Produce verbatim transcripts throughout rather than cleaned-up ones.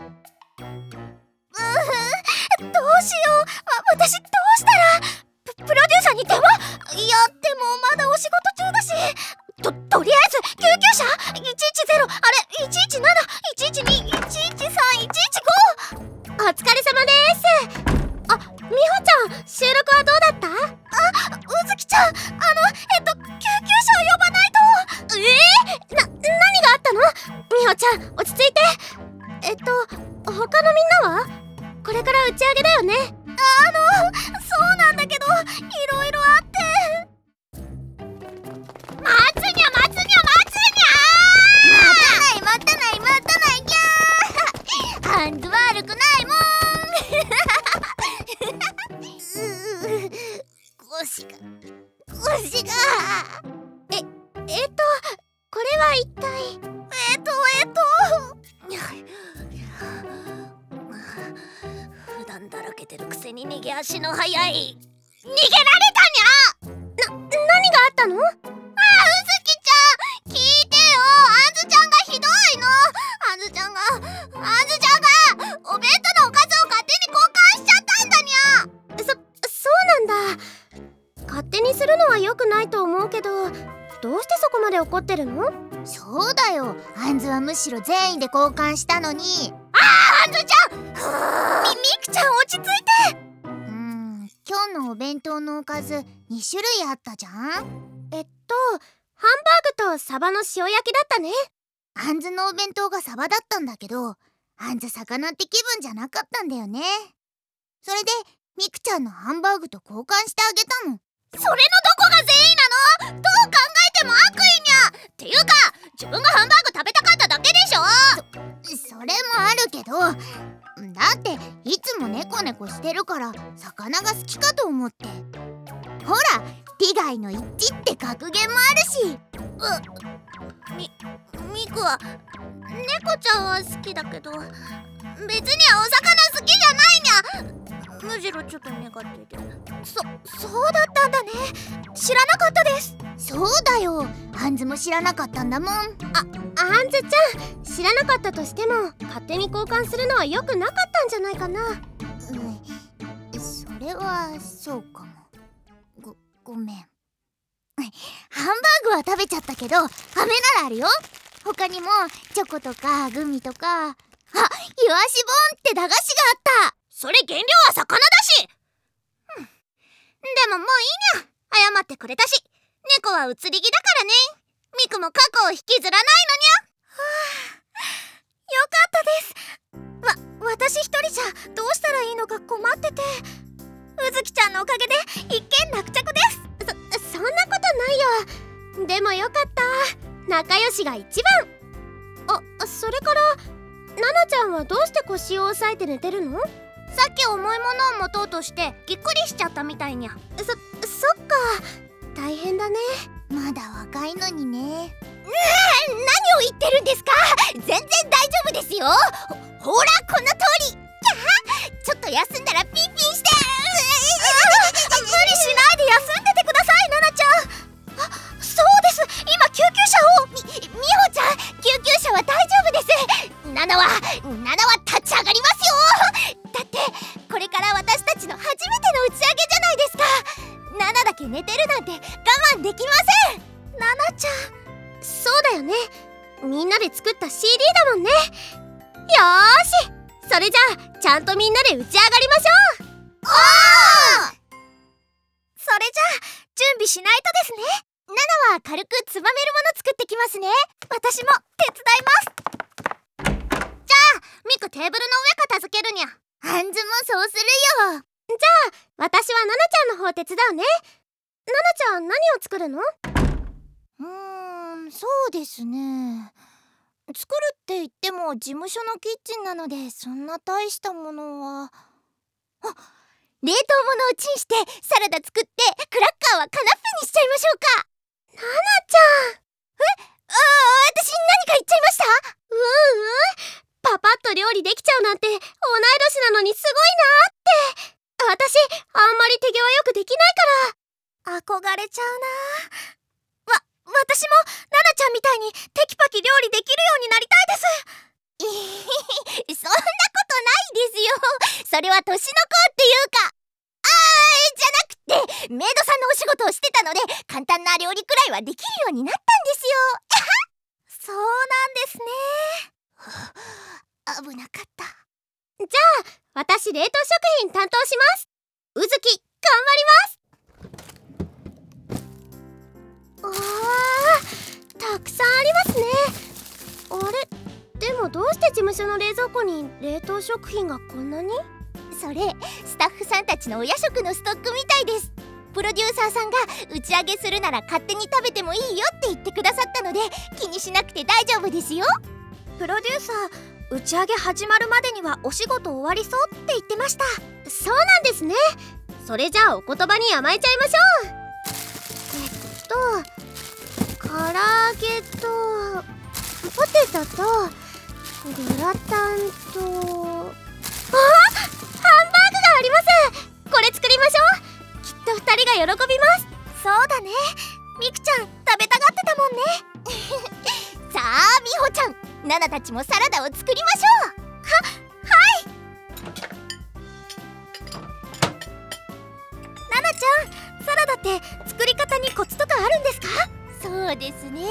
うーどうしよう。わ私どうしたら。ププロデューサーに電話。いやでもまだお仕事中だし。ととりあえず救急車いちいちゼロ、あれいちいちなな、いちいちに、いちいちさん、いちいちご。お疲れ様です。あ、美穂ちゃん、収録はどうだった？あ、うずきちゃん、あのえっと救急車を呼ばないと。えー、な、何があったの？美穂ちゃん、落ち着いて。えっと他のみんなは？これから打ち上げだよね。あのそうなんだけど、いろいろあって。待つにゃ待つにゃ待つにゃ。待たない待たない待たないぎゃー。ハンズ悪くないもん。うう腰が腰がええっとこれは一体。えっとえっと普段だらけてるくせに逃げ足の速い。逃げられたにゃ。な、何があったの？あー、うずきちゃん聞いてよ。あずちゃんがひどいの。あずちゃんがあずちゃんがお弁当のおかずを勝手に交換しちゃったんだにゃ。そ、そうなんだ。勝手にするのは良くないと思うけど、どうしてそこまで怒ってるの？そうだよ、あんずはむしろ善意で交換したのに。あー、あんずちゃんみ、みくちゃん落ち着いて。うーん、今日のお弁当のおかずに種類あったじゃん。えっとハンバーグとサバの塩焼きだったね。あんずのお弁当がサバだったんだけど、あんず魚って気分じゃなかったんだよね。それでみくちゃんのハンバーグと交換してあげたの。それのどこが善意なの？どう考えても悪意にゃ。っていうか自分がハンバーグ食べたかっただけでしょ。そ、それもあるけど、だっていつもネコネコしてるから魚が好きかと思って。ほら、利害の一致って格言もあるし。うみ、みくは猫ちゃんは好きだけど、別にはお魚好きじゃないにゃ。むしろちょっと苦手で。そ、そうだったんだね。知らなかったです。そうだよ、あんずも知らなかったんだもん。あ、あんずちゃん、知らなかったとしても勝手に交換するのは良くなかったんじゃないかな。うん、それはそうかも。ご、ごめん。ハンバーグは食べちゃったけど、飴ならあるよ。他にもチョコとかグミとか、あ、イワシボンって駄菓子があった。それ原料は魚だし。うん、でももういいにゃ。謝ってくれたし、猫は移り気だからね。ミクも過去を引きずらないのにゃ。はあ、よかったです。わ、私一人じゃどうしたらいいのか困ってて。うずきちゃんのおかげで一件落着です。そ、そんなことないよ。でもよかった。仲良しが一番。あ、それからナナちゃんはどうして腰を押さえて寝てるの？さっき重いものを持とうとしてぎっくりしちゃったみたいにゃ。そ、そっか、大変だね。まだ若いのにね。ねえ、何を言ってるんですか？全然大丈夫ですよ。ほ、ほらこの通り。ちょっと休んだらピンピンして。無理しないで休んでてください、ナナちゃん。あ、そうです、今救急車を。み、みほちゃん、救急車は大丈夫です。ナナは、ナナは立ち上がりますよ。だってこれから私たちの初めての打ち上げじゃないですか。ナナだけ寝てるなんて我慢できません。ナナちゃん、そうだよね、みんなで作った シーディー だもんね。よーし、それじゃあちゃんとみんなで打ち上がりましょう。おー！それじゃあ準備しないとですね。ナナは軽くつまめるもの作ってきますね。私も手伝います。じゃあミクテーブルの上片付けるにゃ。あんずもそうするよ。じゃあ私はナナちゃんの方手伝うね。ナナちゃん何を作るの？うーん、そうですね。作るって言っても事務所のキッチンなのでそんな大したものは。あ、冷凍物をチンしてサラダ作ってクラッカーはカナッペにしちゃいましょうか。ナナちゃん。え、あ、私何か言っちゃいました？ううん、パパッと料理できちゃうなんて同い年なのにすごいなーって。私あんまり手際よくできないから憧れちゃうな。わ、私もナナちゃんみたいにテキパキ料理できるようになりたいです。そんなよ。それは年の子っていうか、あーじゃなくてメイドさんのお仕事をしてたので、簡単な料理くらいはできるようになったんですよ。そうなんですね。危なかった。じゃあ私冷凍食品担当します。うずき頑張ります。あー、たくさんありますね。あれ、でもどうして事務所の冷蔵庫に冷凍食品がこんなに？それスタッフさんたちのお夜食のストックみたいです。プロデューサーさんが打ち上げするなら勝手に食べてもいいよって言ってくださったので、気にしなくて大丈夫ですよ。プロデューサー、打ち上げ始まるまでにはお仕事終わりそうって言ってました。そうなんですね。それじゃあお言葉に甘えちゃいましょう。えっと唐揚げとポテトとグラタンと、あ、ハンバーグがあります。これ作りましょう。きっとふたりが喜びます。そうだね、みくちゃん食べたがってたもんね。さあみほちゃん、ナナたちもサラダを作りましょう。は、はい。ナナちゃん、サラダって作り方にコツとかあるんですか？そうですね。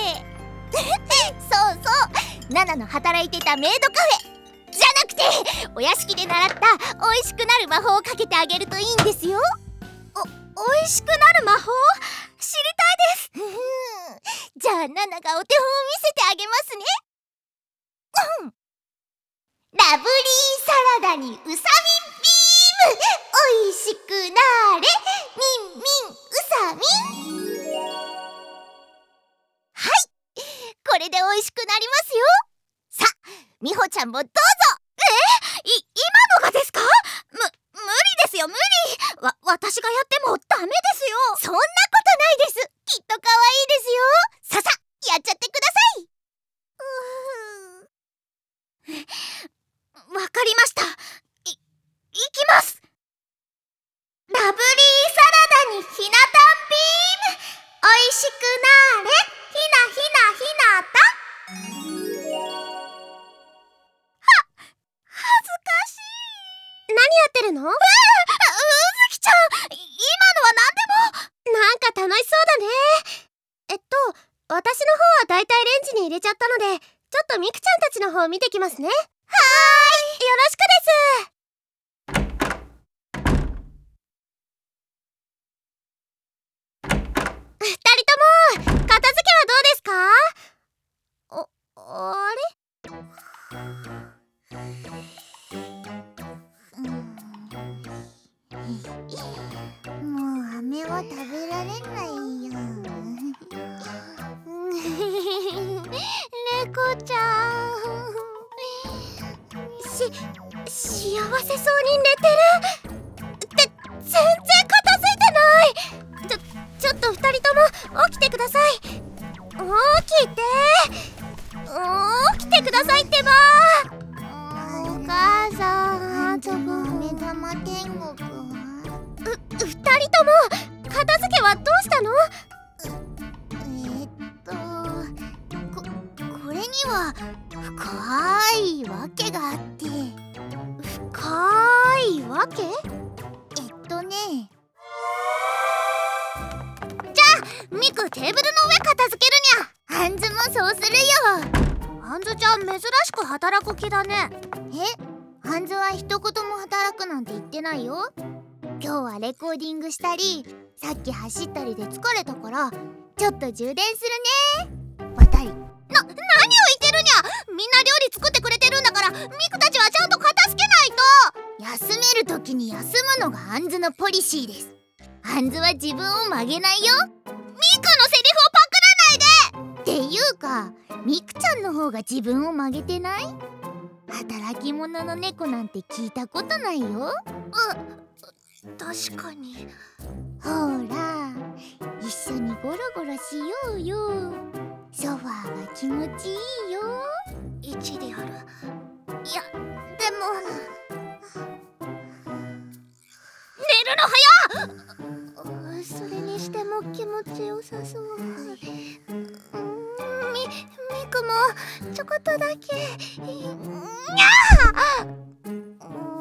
そうそう、ナナの働いてたメイドカフェじゃなくて、お屋敷で習った美味しくなる魔法をかけてあげるといいんですよ。お、美味しくなる魔法？知りたいです。じゃあナナがお手本を見せてあげますね。ラブリーサラダにうさみんビーム、おいしくなれみんみんうさみん。はい、これでおいしくなりますよ。さあみほちゃんもどうぞ。え、い、今のがですか？む、無理ですよ、無理。わ、私がやってもダメですよ。そんなことないです。きっと可愛いですよ。ささ、やっちゃってください。うーん、わかりました。い、いきます。ラブリーサラダにひなたんビーム、おいしくなれひなひなひなた。何やってるの？うわあ、うずきちゃん、今のは何でも。なんか楽しそうだね。えっと私の方はだいたいレンジに入れちゃったので、ちょっとみくちゃんたちの方見てきますね。はーい、よろしくです。二人とも片付けはどうですか？お、あれ？もう飴は食べられないよ。猫ちゃん、し、幸せそうに寝てるって全然片付いてない。ちょ、ちょっと二人とも起きてください。起きて起きてくださいってば。お母さん、目玉天国。う、二人とも片付けはどうしたの？えっとこ、これには深いわけがあって。深いわけ？えっとね、じゃあミク、テーブルの上片付けるにゃ。ハンズもそうするよ。ハンズちゃん珍しく働く気だね。え、ハンズは一言も働くなんて言ってないよ。今日はレコーディングしたり、さっき走ったりで疲れたからちょっと充電するね。渡り。な、何を言ってるにゃ。みんな料理作ってくれてるんだから、ミクたちはちゃんと片付けないと。休める時に休むのがハンズのポリシーです。ハンズは自分を曲げないよ。ミクのセリフをパクらないで。っていうか、ミクちゃんの方が自分を曲げてない？働き者の猫なんて聞いたことないよ。う、確かに。ほら、一緒にゴロゴロしようよ。ソファーが気持ちいいよ。一である。いや、でも寝るの早っ。それにしても気持ちよさそう。み、みくもちょこっとだけ。にゃー。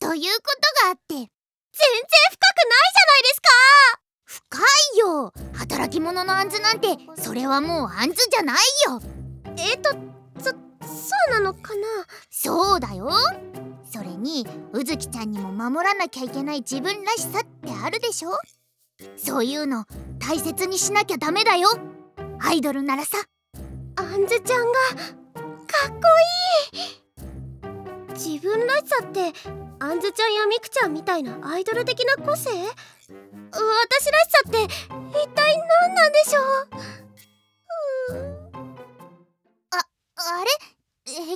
ということがあって。全然深くないじゃないですか。深いよ。働き者のあんずなんて、それはもうあんずじゃないよ。えっとそそうなのかな。そうだよ。それにうずきちゃんにも守らなきゃいけない自分らしさってあるでしょ。そういうの大切にしなきゃダメだよ。アイドルならさ。あんずちゃんがかっこいい。自分らしさってあんずちゃんやみくちゃんみたいなアイドル的な個性？私らしさって一体何なんでしょう。うーあ、あれ？へこんじゃった？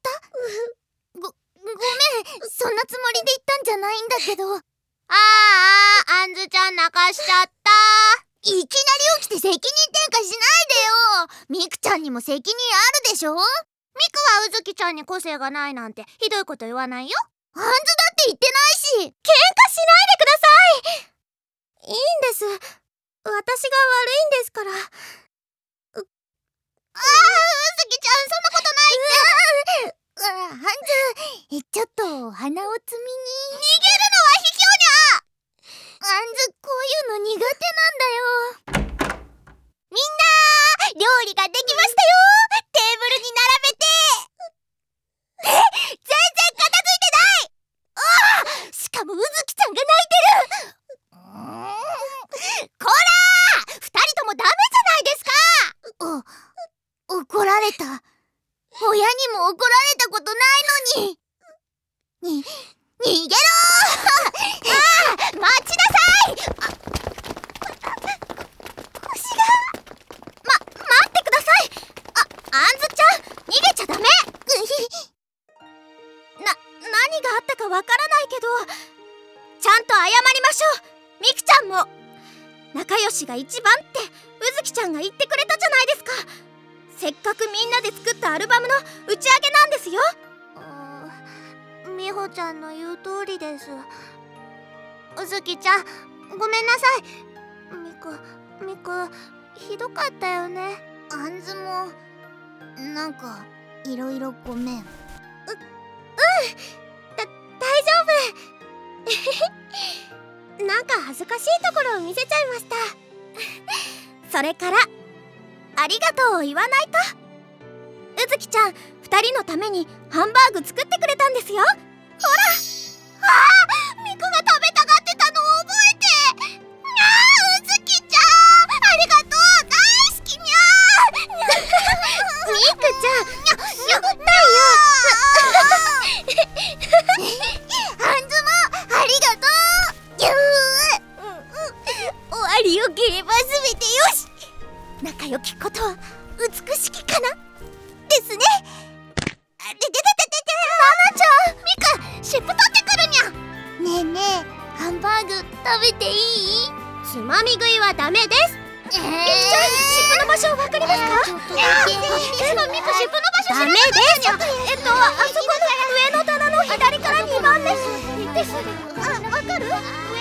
ご、ごめん、そんなつもりで言ったんじゃないんだけど。ああ、あんずちゃん泣かしちゃった。いきなり起きて責任転嫁しないでよ。みくちゃんにも責任あるでしょ。みくはうずきちゃんに個性がないなんてひどいこと言わないよ。あんずだって言ってないし。喧嘩しないでください。いいんです。私が悪いんですから。うああ、うずきちゃん、そんなことないって。うわ、あんず、ちょっと鼻をつみに。逃げるのは卑怯にゃ。あんず、こういうの苦手なんだよ。みんな料理ができましたよ。テーブルに並べて。え、全然片付いてない。ああ、しかもうずきちゃんが泣いてる。こらー、二人ともダメじゃないですか。お、怒られた。親にも怒られたことないのに。に、逃げろー。ああ、待ちなさい。腰が。ま、待ってください。あ、あんずちゃん、逃げちゃダメ。な、何があったかわからないけど、ちゃんと謝りましょう。みくちゃんも。仲良しが一番ってうずきちゃんが言ってくれたじゃないですか。せっかくみんなで作ったアルバムの打ち上げなんですよ。みほちゃんの言う通りです。うずきちゃん、ごめんなさい。みく、みく、ひどかったよね。あんずもなんかいろいろごめん。う、うん、だ、大丈夫。なんか恥ずかしいところを見せちゃいました。それからありがとうを言わないと。うずきちゃん、二人のためにハンバーグ作ってくれたんですよ。ほら。ああ、みくが食べたがってたのを覚えて。にゃあ、うずきちゃん、ありがとう、大好きにゃー。みくちゃん、にゃ、にゃ、ないよ。あんずもありがとう。ぎゅー。終わりよければすべてよし。仲良きことは美しきかなですね。でででででで、ナナちゃん、みく、湿布取ってくるにゃ。ねえねえ、ハンバーグ食べていい？つまみ食いはダメです。みくちゃん、湿布の場所わかりますか？ちょっとだけ。でもみく、湿布の場所知らなかったにゃ。えっと、あそこの上の棚の左からにばんです。です。あ、わかる？